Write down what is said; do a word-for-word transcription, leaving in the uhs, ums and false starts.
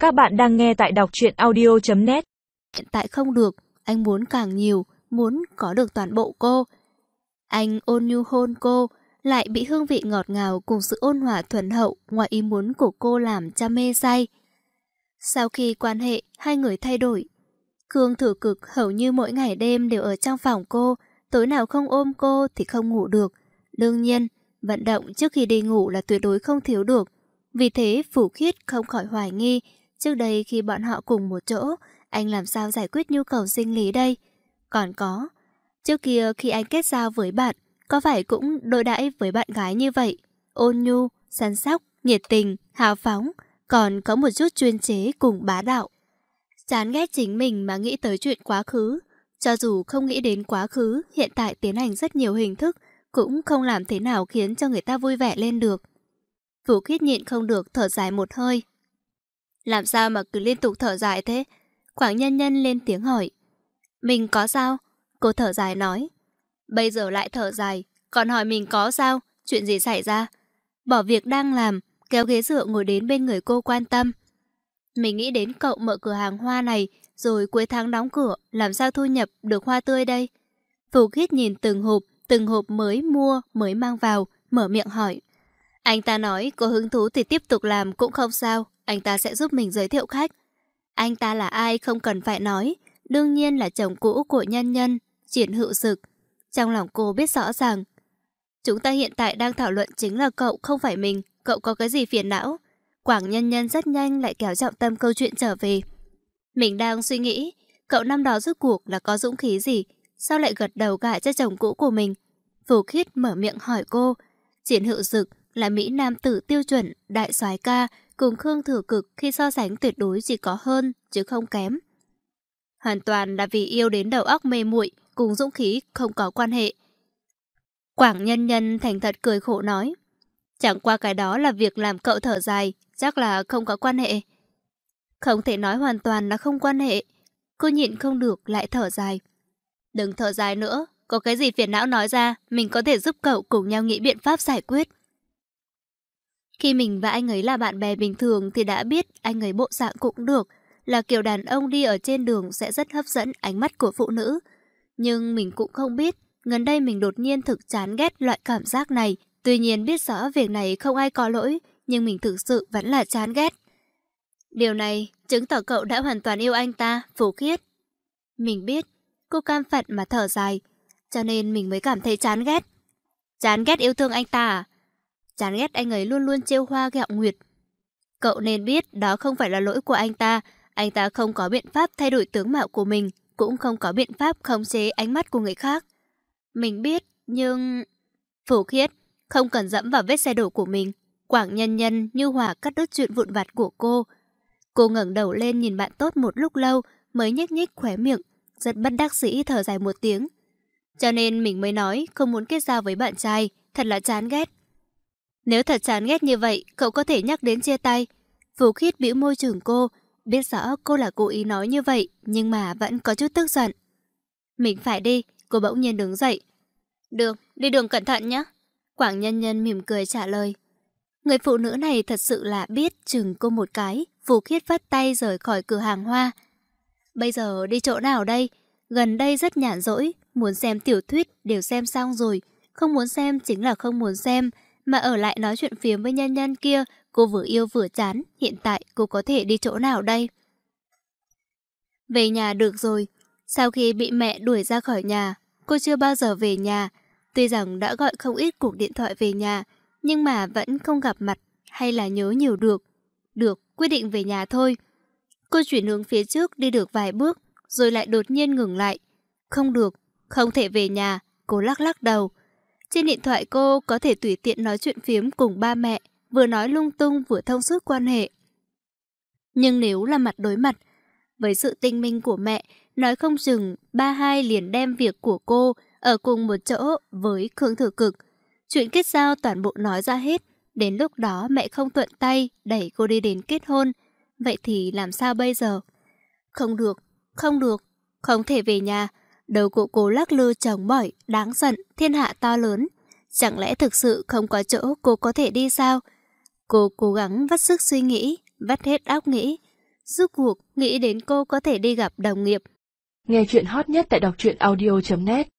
Các bạn đang nghe tại đọc truyện audio chấm net. Hiện tại không được, anh muốn càng nhiều, muốn có được toàn bộ cô. Anh ôn nhu hôn cô, lại bị hương vị ngọt ngào cùng sự ôn hòa thuần hậu ngoài ý muốn của cô làm cho mê say. Sau khi quan hệ, hai người thay đổi. Khương Thừa Cực hầu như mỗi ngày đêm đều ở trong phòng cô, tối nào không ôm cô thì không ngủ được. Đương nhiên, vận động trước khi đi ngủ là tuyệt đối không thiếu được. Vì thế Phủ Khiết không khỏi hoài nghi, trước đây khi bọn họ cùng một chỗ, anh làm sao giải quyết nhu cầu sinh lý đây? Còn có, trước kia khi anh kết giao với bạn, có phải cũng đối đãi với bạn gái như vậy? Ôn nhu, săn sóc, nhiệt tình, hào phóng, còn có một chút chuyên chế cùng bá đạo. Chán ghét chính mình mà nghĩ tới chuyện quá khứ. Cho dù không nghĩ đến quá khứ, hiện tại tiến hành rất nhiều hình thức, cũng không làm thế nào khiến cho người ta vui vẻ lên được. Phủ Khiết nhịn không được thở dài một hơi. Làm sao mà cứ liên tục thở dài thế? Quảng Nhân Nhân lên tiếng hỏi. Mình có sao? Cô thở dài nói. Bây giờ lại thở dài, còn hỏi mình có sao? Chuyện gì xảy ra? Bỏ việc đang làm, kéo ghế dựa ngồi đến bên người cô quan tâm. Mình nghĩ đến cậu mở cửa hàng hoa này, rồi cuối tháng đóng cửa, làm sao thu nhập được hoa tươi đây? Phủ Khiết nhìn từng hộp, từng hộp mới mua, mới mang vào, mở miệng hỏi. Anh ta nói có hứng thú thì tiếp tục làm cũng không sao, anh ta sẽ giúp mình giới thiệu khách. Anh ta là ai không cần phải nói, đương nhiên là chồng cũ của Nhân Nhân, Triển Hữu Dực. Trong lòng cô biết rõ ràng, chúng ta hiện tại đang thảo luận chính là cậu, không phải mình. Cậu có cái gì phiền não? Quảng Nhân Nhân rất nhanh lại kéo trọng tâm câu chuyện trở về. Mình đang suy nghĩ, cậu năm đó rốt cuộc là có dũng khí gì, sao lại gật đầu gả cho chồng cũ của mình? Phủ Khiết mở miệng hỏi cô. Triển Hữu Dực là mỹ nam tử tiêu chuẩn, đại soái ca, cùng Khương Thừa Cực khi so sánh tuyệt đối chỉ có hơn, chứ không kém. Hoàn toàn là vì yêu đến đầu óc mê muội, cùng dũng khí không có quan hệ. Quảng Nhân Nhân thành thật cười khổ nói. Chẳng qua cái đó là việc làm cậu thở dài, chắc là không có quan hệ. Không thể nói hoàn toàn là không quan hệ. Cô nhịn không được lại thở dài. Đừng thở dài nữa, có cái gì phiền não nói ra, mình có thể giúp cậu cùng nhau nghĩ biện pháp giải quyết. Khi mình và anh ấy là bạn bè bình thường thì đã biết anh ấy bộ dạng cũng được, là kiểu đàn ông đi ở trên đường sẽ rất hấp dẫn ánh mắt của phụ nữ. Nhưng mình cũng không biết, gần đây mình đột nhiên thực chán ghét loại cảm giác này. Tuy nhiên biết rõ việc này không ai có lỗi, nhưng mình thực sự vẫn là chán ghét. Điều này chứng tỏ cậu đã hoàn toàn yêu anh ta, Phủ Khiết. Mình biết, cô cam phận mà thở dài, cho nên mình mới cảm thấy chán ghét. Chán ghét yêu thương anh ta à? Chán ghét anh ấy luôn luôn trêu hoa ghẹo nguyệt. Cậu nên biết đó không phải là lỗi của anh ta. Anh ta không có biện pháp thay đổi tướng mạo của mình, cũng không có biện pháp khống chế ánh mắt của người khác. Mình biết, nhưng... Phủ Khiết, không cần dẫm vào vết xe đổ của mình. Quảng Nhân Nhân như hòa cắt đứt chuyện vụn vặt của cô. Cô ngẩng đầu lên nhìn bạn tốt một lúc lâu, mới nhếch nhếch khóe miệng, rất bất đắc dĩ thở dài một tiếng. Cho nên mình mới nói không muốn kết giao với bạn trai, thật là chán ghét. Nếu thật chán ghét như vậy, cậu có thể nhắc đến chia tay. Phủ Khiết bĩu môi chừng cô, biết rõ cô là cố ý nói như vậy, nhưng mà vẫn có chút tức giận. Mình phải đi, cô bỗng nhiên đứng dậy. Được, đi đường cẩn thận nhé. Quảng Nhân Nhân mỉm cười trả lời. Người phụ nữ này thật sự là biết chừng cô một cái. Phủ Khiết vắt tay rời khỏi cửa hàng hoa. Bây giờ đi chỗ nào đây? Gần đây rất nhàn rỗi, muốn xem tiểu thuyết đều xem xong rồi, không muốn xem chính là không muốn xem. Mà ở lại nói chuyện phiếm với Nhân Nhân kia, cô vừa yêu vừa chán, hiện tại cô có thể đi chỗ nào đây? Về nhà được rồi. Sau khi bị mẹ đuổi ra khỏi nhà, cô chưa bao giờ về nhà. Tuy rằng đã gọi không ít cuộc điện thoại về nhà, nhưng mà vẫn không gặp mặt hay là nhớ nhiều được. Được, quyết định về nhà thôi. Cô chuyển hướng phía trước đi được vài bước, rồi lại đột nhiên ngừng lại. Không được, không thể về nhà, cô lắc lắc đầu. Trên điện thoại cô có thể tùy tiện nói chuyện phiếm cùng ba mẹ, vừa nói lung tung vừa thông suốt quan hệ. Nhưng nếu là mặt đối mặt, với sự tinh minh của mẹ, nói không chừng ba hai liền đem việc của cô ở cùng một chỗ với Khương Thừa Cực. Chuyện kết giao toàn bộ nói ra hết, đến lúc đó mẹ không thuận tay đẩy cô đi đến kết hôn. Vậy thì làm sao bây giờ? Không được, không được, không thể về nhà. Đầu của cô lắc lư chồng bỏi, đáng giận, thiên hạ to lớn. Chẳng lẽ thực sự không có chỗ cô có thể đi sao? Cô cố gắng vắt sức suy nghĩ, vắt hết óc nghĩ. Rốt cuộc nghĩ đến cô có thể đi gặp đồng nghiệp. Nghe chuyện hot nhất tại đọc truyện audio chấm net.